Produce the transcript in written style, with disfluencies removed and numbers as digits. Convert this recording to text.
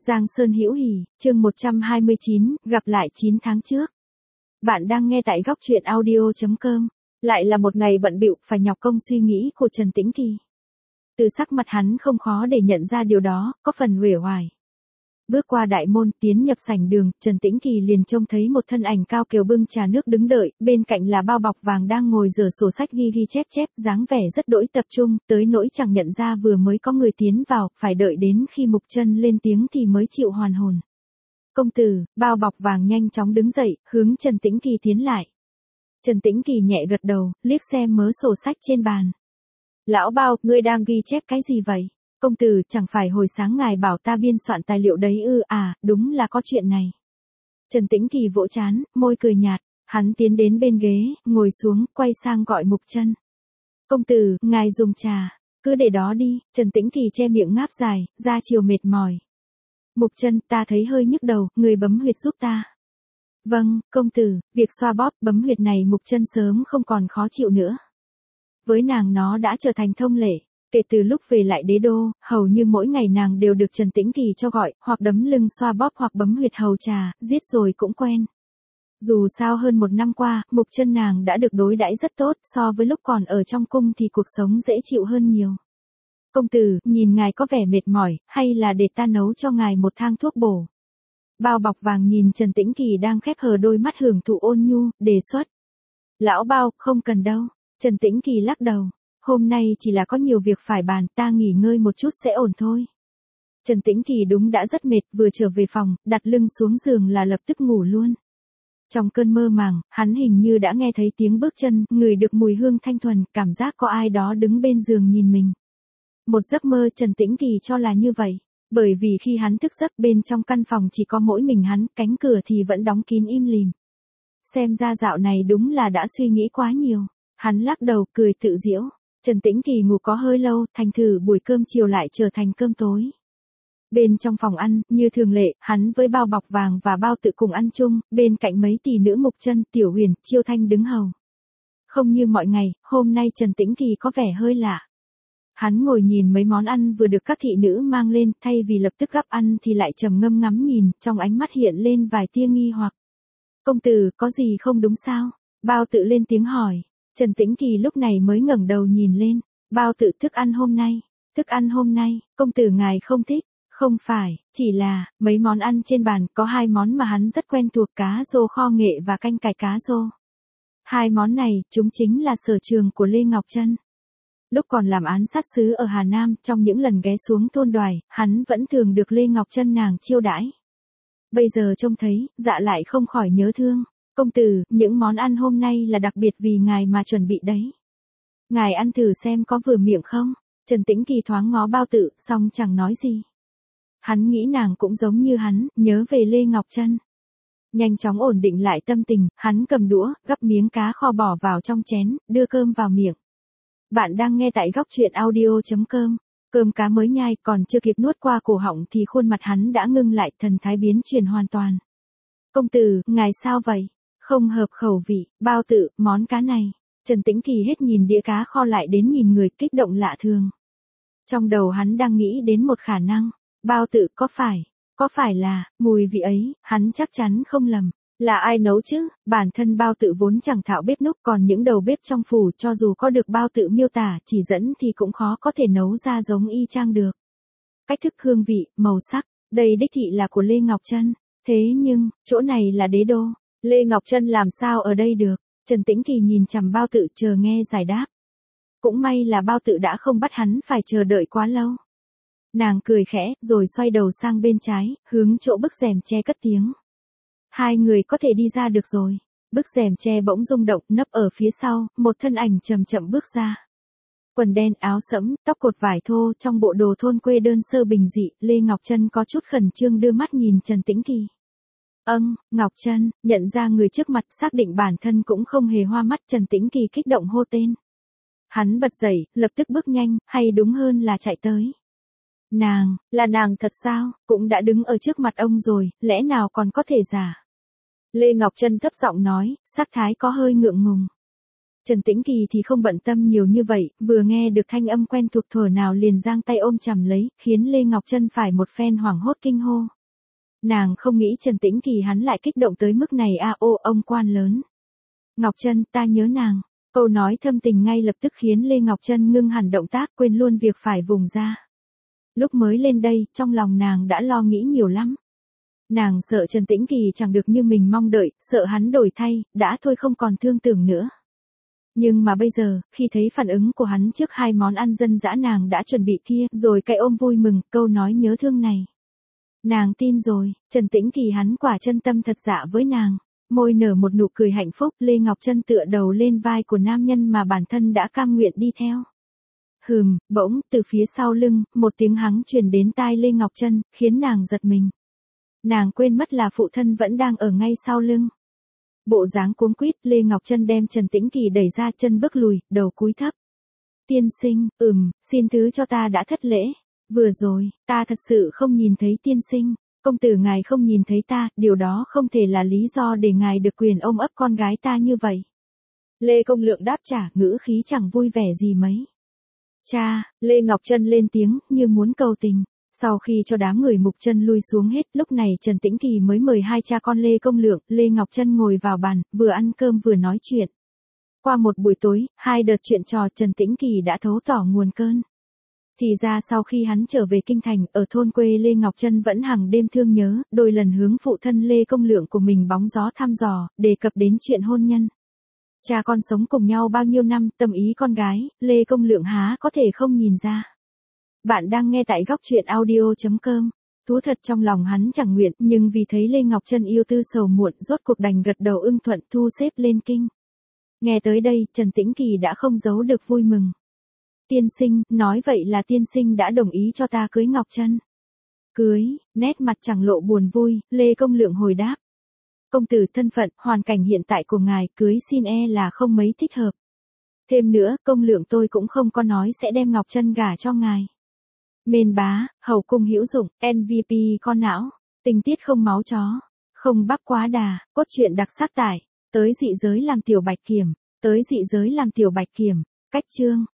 Giang Sơn Hữu Hỉ, chương 129, gặp lại 9 tháng trước. Bạn đang nghe tại góc truyện audio.com. Lại là một ngày bận bịu phải nhọc công suy nghĩ của Trần Tĩnh Kỳ. Từ sắc mặt hắn không khó để nhận ra điều đó, có phần uể oải. Bước qua đại môn, tiến nhập sảnh đường, Trần Tĩnh Kỳ liền trông thấy một thân ảnh cao kiều bưng trà nước đứng đợi, bên cạnh là bao bọc vàng đang ngồi rửa sổ sách ghi chép, dáng vẻ rất đỗi tập trung, tới nỗi chẳng nhận ra vừa mới có người tiến vào, phải đợi đến khi Mục Chân lên tiếng thì mới chịu hoàn hồn. Công tử, bao bọc vàng nhanh chóng đứng dậy, hướng Trần Tĩnh Kỳ tiến lại. Trần Tĩnh Kỳ nhẹ gật đầu, liếc xem mớ sổ sách trên bàn. Lão Bao, ngươi đang ghi chép cái gì vậy? Công tử, chẳng phải hồi sáng ngài bảo ta biên soạn tài liệu đấy ư? À, đúng là có chuyện này. Trần Tĩnh Kỳ vỗ trán, môi cười nhạt, hắn tiến đến bên ghế, ngồi xuống, quay sang gọi Mục Chân. Công tử, ngài dùng trà, cứ để đó đi. Trần Tĩnh Kỳ che miệng ngáp dài, da chiều mệt mỏi. Mục Chân, ta thấy hơi nhức đầu, người bấm huyệt giúp ta. Vâng, công tử. Việc xoa bóp, bấm huyệt này Mục Chân sớm không còn khó chịu nữa. Với nàng nó đã trở thành thông lệ. Kể từ lúc về lại đế đô, hầu như mỗi ngày nàng đều được Trần Tĩnh Kỳ cho gọi, hoặc đấm lưng xoa bóp hoặc bấm huyệt hầu trà, giết rồi cũng quen. Dù sao hơn 1 năm qua, Mục Chân nàng đã được đối đãi rất tốt, so với lúc còn ở trong cung thì cuộc sống dễ chịu hơn nhiều. Công tử, nhìn ngài có vẻ mệt mỏi, hay là để ta nấu cho ngài một thang thuốc bổ. Bao bọc vàng nhìn Trần Tĩnh Kỳ đang khép hờ đôi mắt hưởng thụ ôn nhu, đề xuất. Lão Bao, không cần đâu. Trần Tĩnh Kỳ lắc đầu. Hôm nay chỉ là có nhiều việc phải bàn, ta nghỉ ngơi một chút sẽ ổn thôi. Trần Tĩnh Kỳ đúng đã rất mệt, vừa trở về phòng, đặt lưng xuống giường là lập tức ngủ luôn. Trong cơn mơ màng, hắn hình như đã nghe thấy tiếng bước chân, ngửi được mùi hương thanh thuần, cảm giác có ai đó đứng bên giường nhìn mình. Một giấc mơ Trần Tĩnh Kỳ cho là như vậy, bởi vì khi hắn thức giấc bên trong căn phòng chỉ có mỗi mình hắn, cánh cửa thì vẫn đóng kín im lìm. Xem ra dạo này đúng là đã suy nghĩ quá nhiều. Hắn lắc đầu, cười tự giễu. Trần Tĩnh Kỳ ngủ có hơi lâu, thành thử buổi cơm chiều lại trở thành cơm tối. Bên trong phòng ăn, như thường lệ, hắn với bao bọc vàng và bao tự cùng ăn chung, bên cạnh mấy tỷ nữ Mục Chân, Tiểu Huyền, Chiêu Thanh đứng hầu. Không như mọi ngày, hôm nay Trần Tĩnh Kỳ có vẻ hơi lạ. Hắn ngồi nhìn mấy món ăn vừa được các thị nữ mang lên, thay vì lập tức gắp ăn thì lại trầm ngâm ngắm nhìn, trong ánh mắt hiện lên vài tia nghi hoặc. Công tử, có gì không đúng sao? Bao tự lên tiếng hỏi. Trần Tĩnh Kỳ lúc này mới ngẩng đầu nhìn lên. Bao tự, thức ăn hôm nay, công tử ngài không thích. Không phải, chỉ là, mấy món ăn trên bàn, có 2 món mà hắn rất quen thuộc, cá rô kho nghệ và canh cải cá rô. 2 món này, chúng chính là sở trường của Lê Ngọc Chân. Lúc còn làm án sát sứ ở Hà Nam, trong những lần ghé xuống thôn Đoài, hắn vẫn thường được Lê Ngọc Chân nàng chiêu đãi. Bây giờ trông thấy, dạ lại không khỏi nhớ thương. Công tử, những món ăn hôm nay là đặc biệt vì ngài mà chuẩn bị đấy. Ngài ăn thử xem có vừa miệng không? Trần Tĩnh Kỳ thoáng ngó bao tự, xong chẳng nói gì. Hắn nghĩ nàng cũng giống như hắn, nhớ về Lê Ngọc Chân. Nhanh chóng ổn định lại tâm tình, hắn cầm đũa, gắp miếng cá kho bỏ vào trong chén, đưa cơm vào miệng. Bạn đang nghe tại góc truyện audio.com. Cơm cá mới nhai, còn chưa kịp nuốt qua cổ họng thì khuôn mặt hắn đã ngưng lại, thần thái biến chuyển hoàn toàn. Công tử, ngài sao vậy? Không hợp khẩu vị. Bao tự, món cá này. Trần Tĩnh Kỳ hết nhìn đĩa cá kho lại đến nhìn người, kích động lạ thường. Trong đầu hắn đang nghĩ đến một khả năng. Bao tự, có phải là, mùi vị ấy, hắn chắc chắn không lầm. Là ai nấu chứ? Bản thân bao tự vốn chẳng thạo bếp núc, còn những đầu bếp trong phủ cho dù có được bao tự miêu tả, chỉ dẫn thì cũng khó có thể nấu ra giống y chang được. Cách thức, hương vị, màu sắc, đây đích thị là của Lê Ngọc Chân. Thế nhưng, chỗ này là đế đô. Lê Ngọc Chân làm sao ở đây được? Trần Tĩnh Kỳ nhìn chằm bao tự chờ nghe giải đáp. Cũng may là bao tự đã không bắt hắn phải chờ đợi quá lâu. Nàng cười khẽ, rồi xoay đầu sang bên trái, hướng chỗ bức rèm che cất tiếng. 2 người có thể đi ra được rồi. Bức rèm che bỗng rung động, nấp ở phía sau, một thân ảnh chậm chậm bước ra. Quần đen, áo sẫm, tóc cột vải thô, trong bộ đồ thôn quê đơn sơ bình dị, Lê Ngọc Chân có chút khẩn trương đưa mắt nhìn Trần Tĩnh Kỳ. Ngọc Chân, nhận ra người trước mặt, xác định bản thân cũng không hề hoa mắt, Trần Tĩnh Kỳ kích động hô tên. Hắn bật dậy, lập tức bước nhanh, hay đúng hơn là chạy tới. Là nàng thật sao? Cũng đã đứng ở trước mặt ông rồi, lẽ nào còn có thể giả? Lê Ngọc Chân thấp giọng nói, sắc thái có hơi ngượng ngùng. Trần Tĩnh Kỳ thì không bận tâm nhiều như vậy, vừa nghe được thanh âm quen thuộc thuở nào liền giang tay ôm chầm lấy, khiến Lê Ngọc Trân phải một phen hoảng hốt kinh hô. Nàng không nghĩ Trần Tĩnh Kỳ hắn lại kích động tới mức này ô ông quan lớn. Ngọc Trân, ta nhớ nàng. Câu nói thâm tình ngay lập tức khiến Lê Ngọc Trân ngưng hẳn động tác, quên luôn việc phải vùng ra. Lúc mới lên đây, trong lòng nàng đã lo nghĩ nhiều lắm. Nàng sợ Trần Tĩnh Kỳ chẳng được như mình mong đợi, sợ hắn đổi thay, đã thôi không còn thương tưởng nữa. Nhưng mà bây giờ, khi thấy phản ứng của hắn trước hai món ăn dân dã nàng đã chuẩn bị kia, rồi cái ôm vui mừng, câu nói nhớ thương này. Nàng tin rồi, Trần Tĩnh Kỳ hắn quả chân tâm thật dạ với nàng. Môi nở một nụ cười hạnh phúc, Lê Ngọc Trân tựa đầu lên vai của nam nhân mà bản thân đã cam nguyện đi theo. Bỗng, từ phía sau lưng, một tiếng hắng truyền đến tai Lê Ngọc Trân, khiến nàng giật mình. Nàng quên mất là phụ thân vẫn đang ở ngay sau lưng. Bộ dáng cuống quýt, Lê Ngọc Trân đem Trần Tĩnh Kỳ đẩy ra, chân bước lùi, đầu cúi thấp. Tiên sinh, xin thứ cho ta đã thất lễ. Vừa rồi, ta thật sự không nhìn thấy tiên sinh. Công tử ngài không nhìn thấy ta, điều đó không thể là lý do để ngài được quyền ôm ấp con gái ta như vậy. Lê Công Lượng đáp trả, ngữ khí chẳng vui vẻ gì mấy. Cha, Lê Ngọc Trân lên tiếng, như muốn cầu tình. Sau khi cho đám người mục chân lui xuống hết, lúc này Trần Tĩnh Kỳ mới mời hai cha con Lê Công Lượng, Lê Ngọc Trân ngồi vào bàn, vừa ăn cơm vừa nói chuyện. Qua một buổi tối, hai đợt chuyện trò Trần Tĩnh Kỳ đã thấu tỏ nguồn cơn. Thì ra sau khi hắn trở về kinh thành, ở thôn quê Lê Ngọc Trân vẫn hàng đêm thương nhớ, đôi lần hướng phụ thân Lê Công Lượng của mình bóng gió thăm dò, đề cập đến chuyện hôn nhân. Cha con sống cùng nhau bao nhiêu năm, tâm ý con gái, Lê Công Lượng há có thể không nhìn ra. Bạn đang nghe tại góc truyện audio.com. Thú thật trong lòng hắn chẳng nguyện, nhưng vì thấy Lê Ngọc Trân yêu tư sầu muộn, rốt cuộc đành gật đầu ưng thuận thu xếp lên kinh. Nghe tới đây, Trần Tĩnh Kỳ đã không giấu được vui mừng. Tiên sinh, nói vậy là tiên sinh đã đồng ý cho ta cưới Ngọc Trân. Cưới, nét mặt chẳng lộ buồn vui, Lê Công Lượng hồi đáp. Công tử thân phận, hoàn cảnh hiện tại của ngài, cưới xin là không mấy thích hợp. Thêm nữa, Công Lượng tôi cũng không có nói sẽ đem Ngọc Trân gả cho ngài. Mên bá, hầu cung hữu dụng, MVP con não, tình tiết không máu chó, không bắp quá đà, cốt truyện đặc sắc tải, tới dị giới làm tiểu bạch kiểm, cách chương.